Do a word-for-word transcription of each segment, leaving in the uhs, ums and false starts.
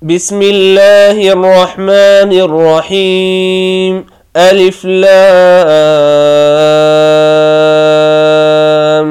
بسم الله الرحمن الرحيم. ألف لام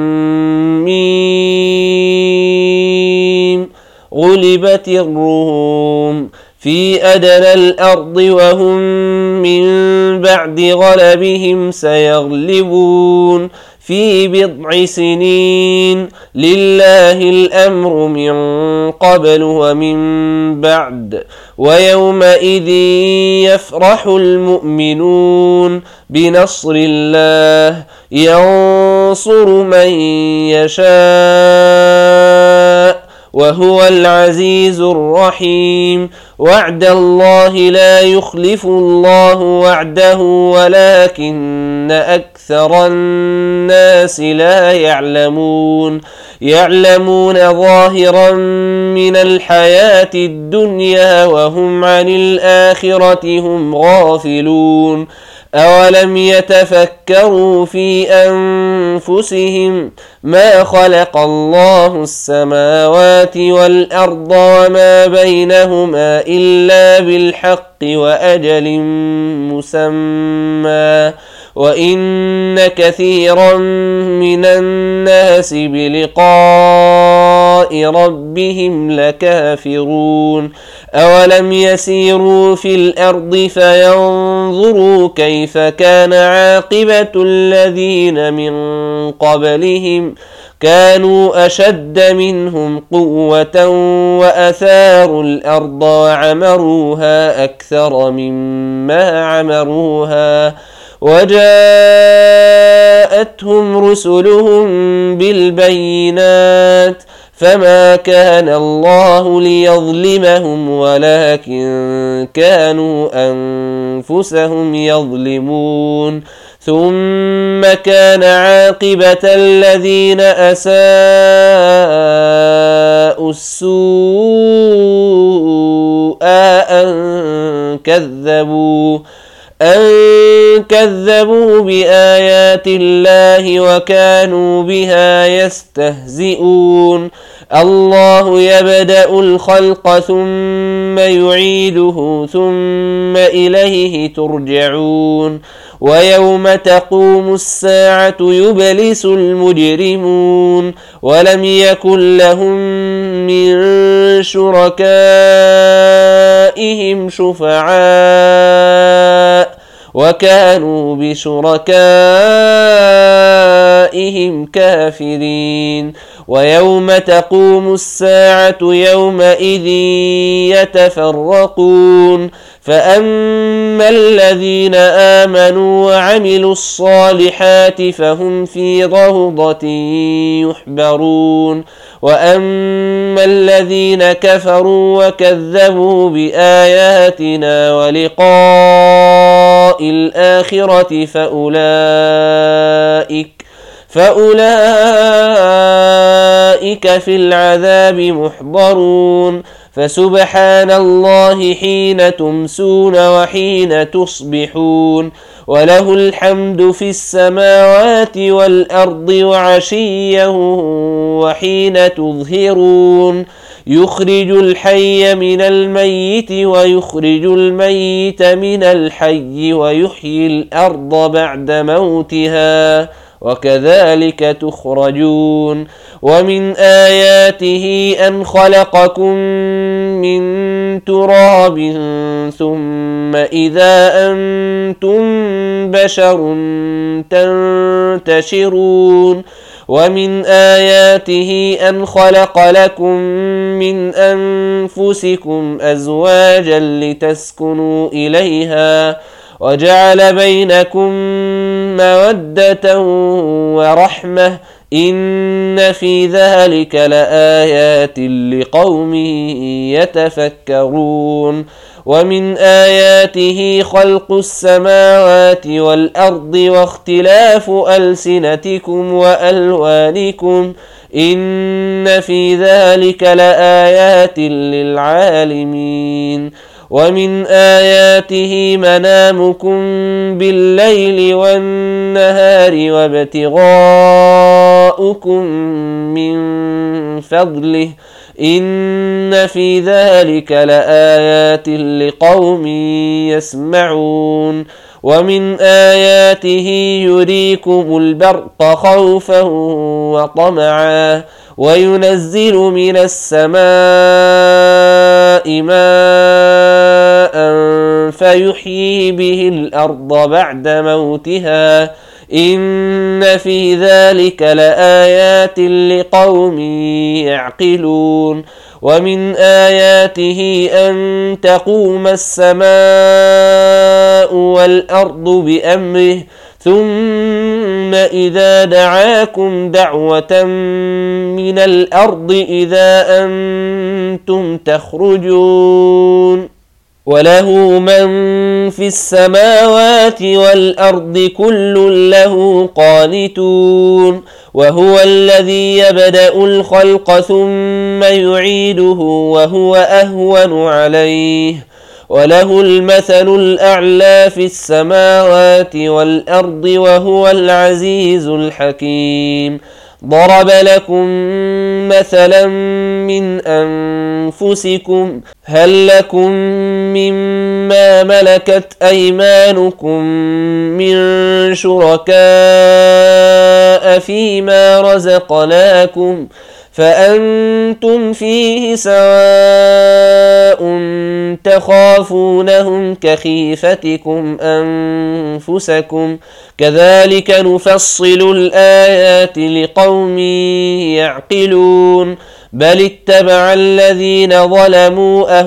ميم. غلبت الروم في أدنى الأرض وهم من بعد غلبهم سيغلبون في بضع سنين. لله الأمر من قبل ومن بعد ويومئذ يفرح المؤمنون بنصر الله ينصر من يشاء وهو العزيز الرحيم. وعد الله لا يخلف الله وعده ولكن أكثر الناس لا يعلمون. يعلمون ظاهرا من الحياة الدنيا وهم عن الآخرة هم غافلون. أولم يتفكروا في أنفسهم ما خلق الله السماوات والأرض وما بينهما إلا بالحق وأجل مسمى وإن كثيرا من الناس بلقاء ربهم لكافرون. أولم يسيروا في الأرض فينظروا كيف كان عاقبة الذين من قبلهم كانوا أشد منهم قوة وأثاروا الأرض وعمروها أكثر مما عمروها وجاءتهم رسلهم بالبينات فما كان الله ليظلمهم ولكن كانوا أنفسهم يظلمون. ثم كان عاقبة الذين أساءوا السوء أن كذبوا أن كذبوا بآيات الله وكانوا بها يستهزئون. الله يبدأ الخلق ثم يعيده ثم إليه ترجعون. ويوم تقوم الساعة يبلس المجرمون ولم يكن لهم من شركائهم شفعاء وكانوا بشركائهم كافرين. ويوم تقوم الساعة يومئذ يتفرقون فأما الذين آمنوا وعملوا الصالحات فهم في روضة يحبرون وأما الذين كفروا وكذبوا بآياتنا ولقاء الآخرة فأولئك فأولئك في العذاب محضرون. فسبحان الله حين تمسون وحين تصبحون وله الحمد في السماوات والأرض وعشيا وحين تظهرون. يخرج الحي من الميت ويخرج الميت من الحي ويحيي الأرض بعد موتها وكذلك تخرجون. ومن آياته أن خلقكم من تراب ثم إذا أنتم بشر تنتشرون. ومن آياته أن خلق لكم من أنفسكم أزواجا لتسكنوا إليها وجعل بينكم مودة ورحمة إن في ذلك لآيات لقوم يتفكرون. ومن آياته خلق السماوات والأرض واختلاف ألسنتكم وألوانكم إن في ذلك لآيات للعالمين. ومن آياته منامكم بالليل والنهار وابتغاؤكم من فضله إن في ذلك لآيات لقوم يسمعون ومن آياته يريكم البرق خوفا وطمعا وينزل من السماء ماء فيحيي به الأرض بعد موتها إن في ذلك لآيات لقوم يعقلون ومن آياته أن تقوم السماء والأرض بأمره ثم إذا دعاكم دعوة من الأرض إذا أنتم تخرجون وله من في السماوات والأرض كل له قانتون وهو الذي يبدأ الخلق ثم يعيده وهو أهون عليه وله المثل الأعلى في السماوات والأرض وهو العزيز الحكيم ضرب لكم مثلا من أنفسكم هل لكم مما ملكت أيمانكم من شركاء فيما رزقناكم فأنتم فيه سواء تخافونهم كخيفتكم أنفسكم كذلك نفصل الآيات لقوم يعقلون بل اتبع الذين ظلموا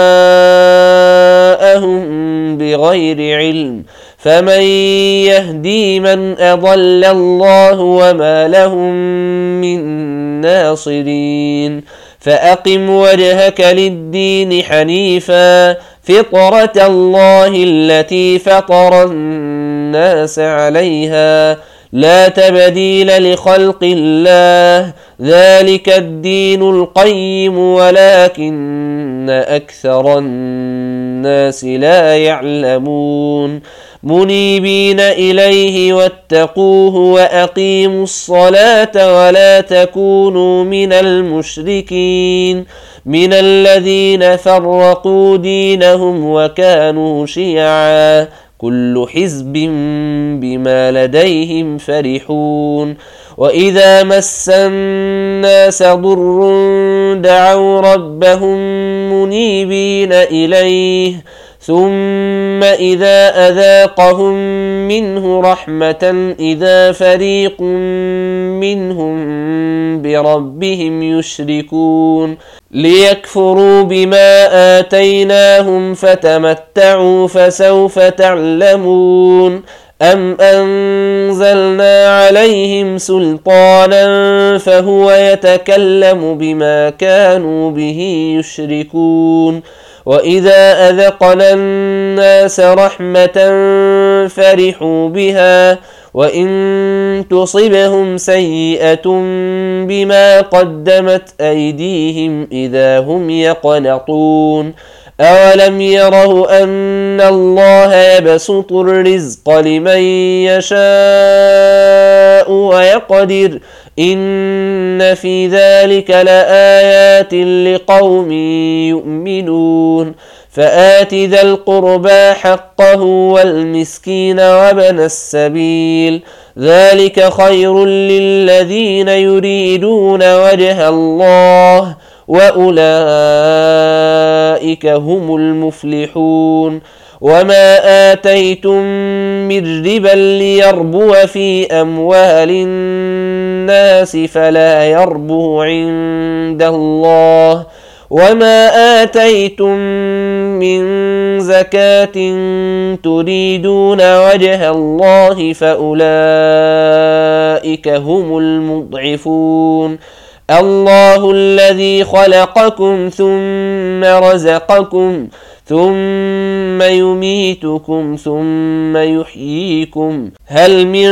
أهواءهم بغير علم فمن يهدي من أضل الله وما لهم من ناصرين فأقم وجهك للدين حنيفا فطرة الله التي فطر الناس عليها لا تبديل لخلق الله ذلك الدين القيم ولكن أكثر الناس لا يعلمون منيبين إليه واتقوه وأقيموا الصلاة ولا تكونوا من المشركين من الذين فرقوا دينهم وكانوا شيعا كل حزب بما لديهم فرحون وإذا مس الناس ضر دعوا ربهم منيبين إليه ثم إذا أذاقهم منه رحمة إذا فريق منهم بربهم يشركون ليكفروا بما آتيناهم فتمتعوا فسوف تعلمون أم أنزلنا عليهم سلطانا فهو يتكلم بما كانوا به يشركون وإذا أذقنا الناس رحمة فرحوا بها وإن تصبهم سيئة بما قدمت أيديهم إذا هم يقنطون أولم يروا أن الله يبسط الرزق لمن يشاء ويقدر إن في ذلك لآيات لقوم يؤمنون فآت ذا القربى حقه والمسكين وابن السبيل ذلك خير للذين يريدون وجه الله وأولئك هم المفلحون وما آتيتم من ربا ليربو في أموال الناس فلا يربو عند الله وما آتيتم من زكاة تريدون وجه الله فأولئك هم المضعفون الله الذي خلقكم ثم رزقكم ثم يميتكم ثم يحييكم هل من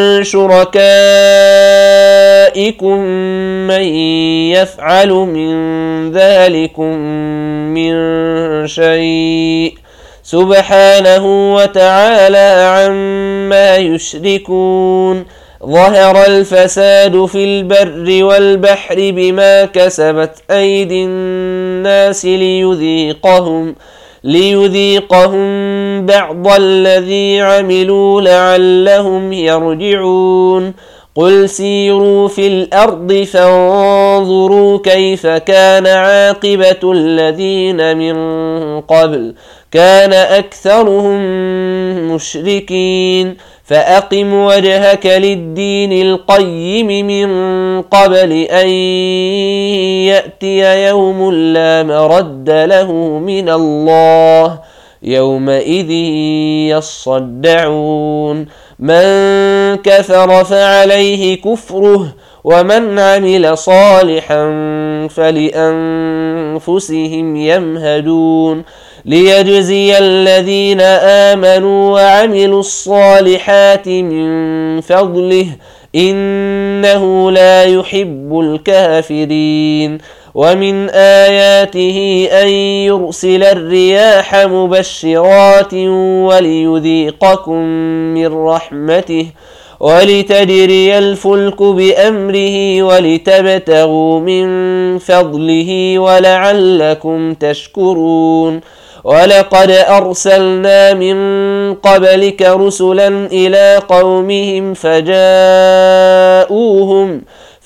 شركائكم من يفعل من ذلكم من شيء سبحانه وتعالى عما يشركون ظهر الفساد في البر والبحر بما كسبت أيدي الناس ليذيقهم ليذيقهم بعض الذي عملوا لعلهم يرجعون قل سيروا في الأرض فانظروا كيف كان عاقبة الذين من قبل كان أكثرهم مشركين فأقم وجهك للدين القيم من قبل أن يأتي يوم لا مرد له من الله يومئذ يصدعون من كفر فعليه كفره ومن عمل صالحا فلأنفسهم يمهدون ليجزي الذين آمنوا وعملوا الصالحات من فضله إنه لا يحب الكافرين ومن آياته أن يرسل الرياح مبشرات وليذيقكم من رحمته ولتجري الفلك بأمره ولتبتغوا من فضله ولعلكم تشكرون ولقد أرسلنا من قبلك رسلا إلى قومهم فجاءوهم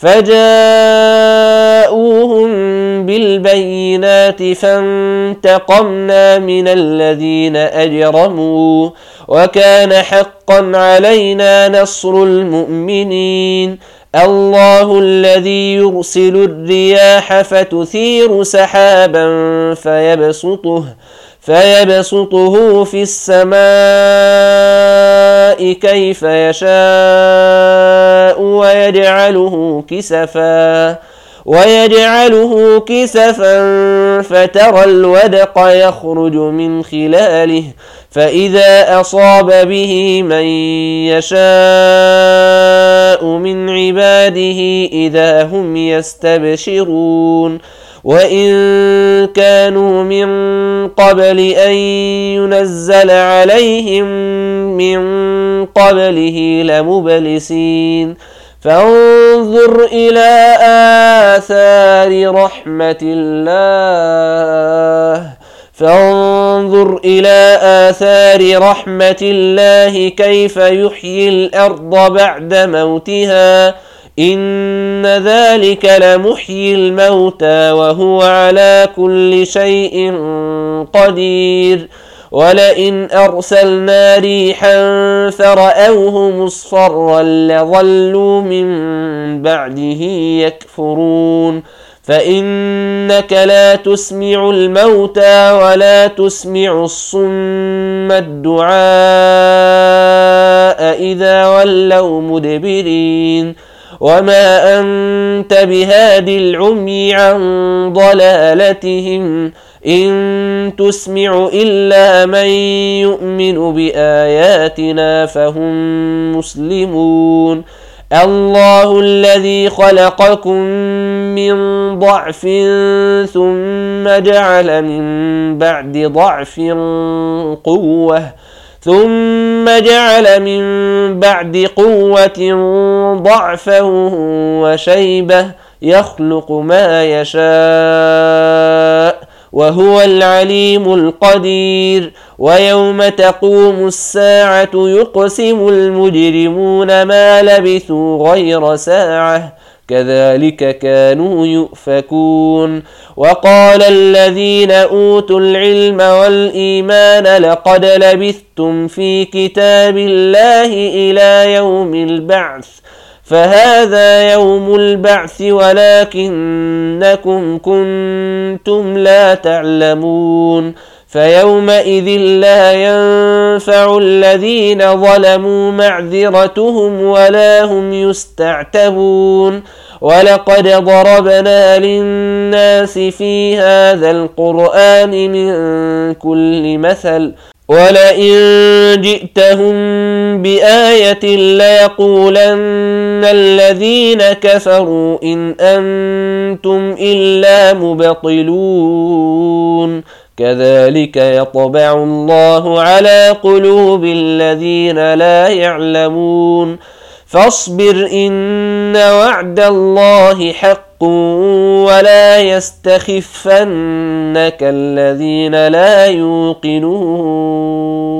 فجاءوهم بالبينات فانتقمنا من الذين أجرموا وكان حقا علينا نصر المؤمنين الله الذي يرسل الرياح فتثير سحابا فيبسطه فيبسطه في السماء كيف يشاء ويجعله كسفا ويجعله كسفا فترى الودق يخرج من خلاله فإذا أصاب به من يشاء من عباده إذا هم يستبشرون وإن كانوا من قبل أن ينزل عليهم من قبله لمبلسين فانظر إلى آثار رحمة الله فانظر إلى آثار رحمة الله كيف يحيي الأرض بعد موتها إن ذلك لمحيي الموتى وهو على كل شيء قدير ولئن أرسلنا ريحا فرأوه مصفرا لظلوا من بعده يكفرون فإنك لا تسمع الموتى ولا تسمع الصم الدعاء إذا ولوا مدبرين وما أنت بهاد العمي عن ضلالتهم إن تسمع إلا من يؤمن بآياتنا فهم مسلمون الله الذي خلقكم من ضعف ثم جعل من بعد ضعف قوة ثم جعل من بعد قوة ضعفا وشيبة يخلق ما يشاء وهو العليم القدير ويوم تقوم الساعة يقسم المجرمون ما لبثوا غير ساعة كذلك كانوا يؤفكون وقال الذين أوتوا العلم والإيمان لقد لبثتم في كتاب الله إلى يوم البعث فهذا يوم البعث ولكنكم كنتم لا تعلمون فيومئذ لا ينفع الذين ظلموا معذرتهم ولا هم يستعتبون ولقد ضربنا للناس في هذا القرآن من كل مثل ولئن جئتهم بآية ليقولن الذين كفروا إن أنتم إلا مبطلون كذلك يطبع الله على قلوب الذين لا يعلمون فاصبر إن وعد الله حق ولا يستخفنك الذين لا يوقنون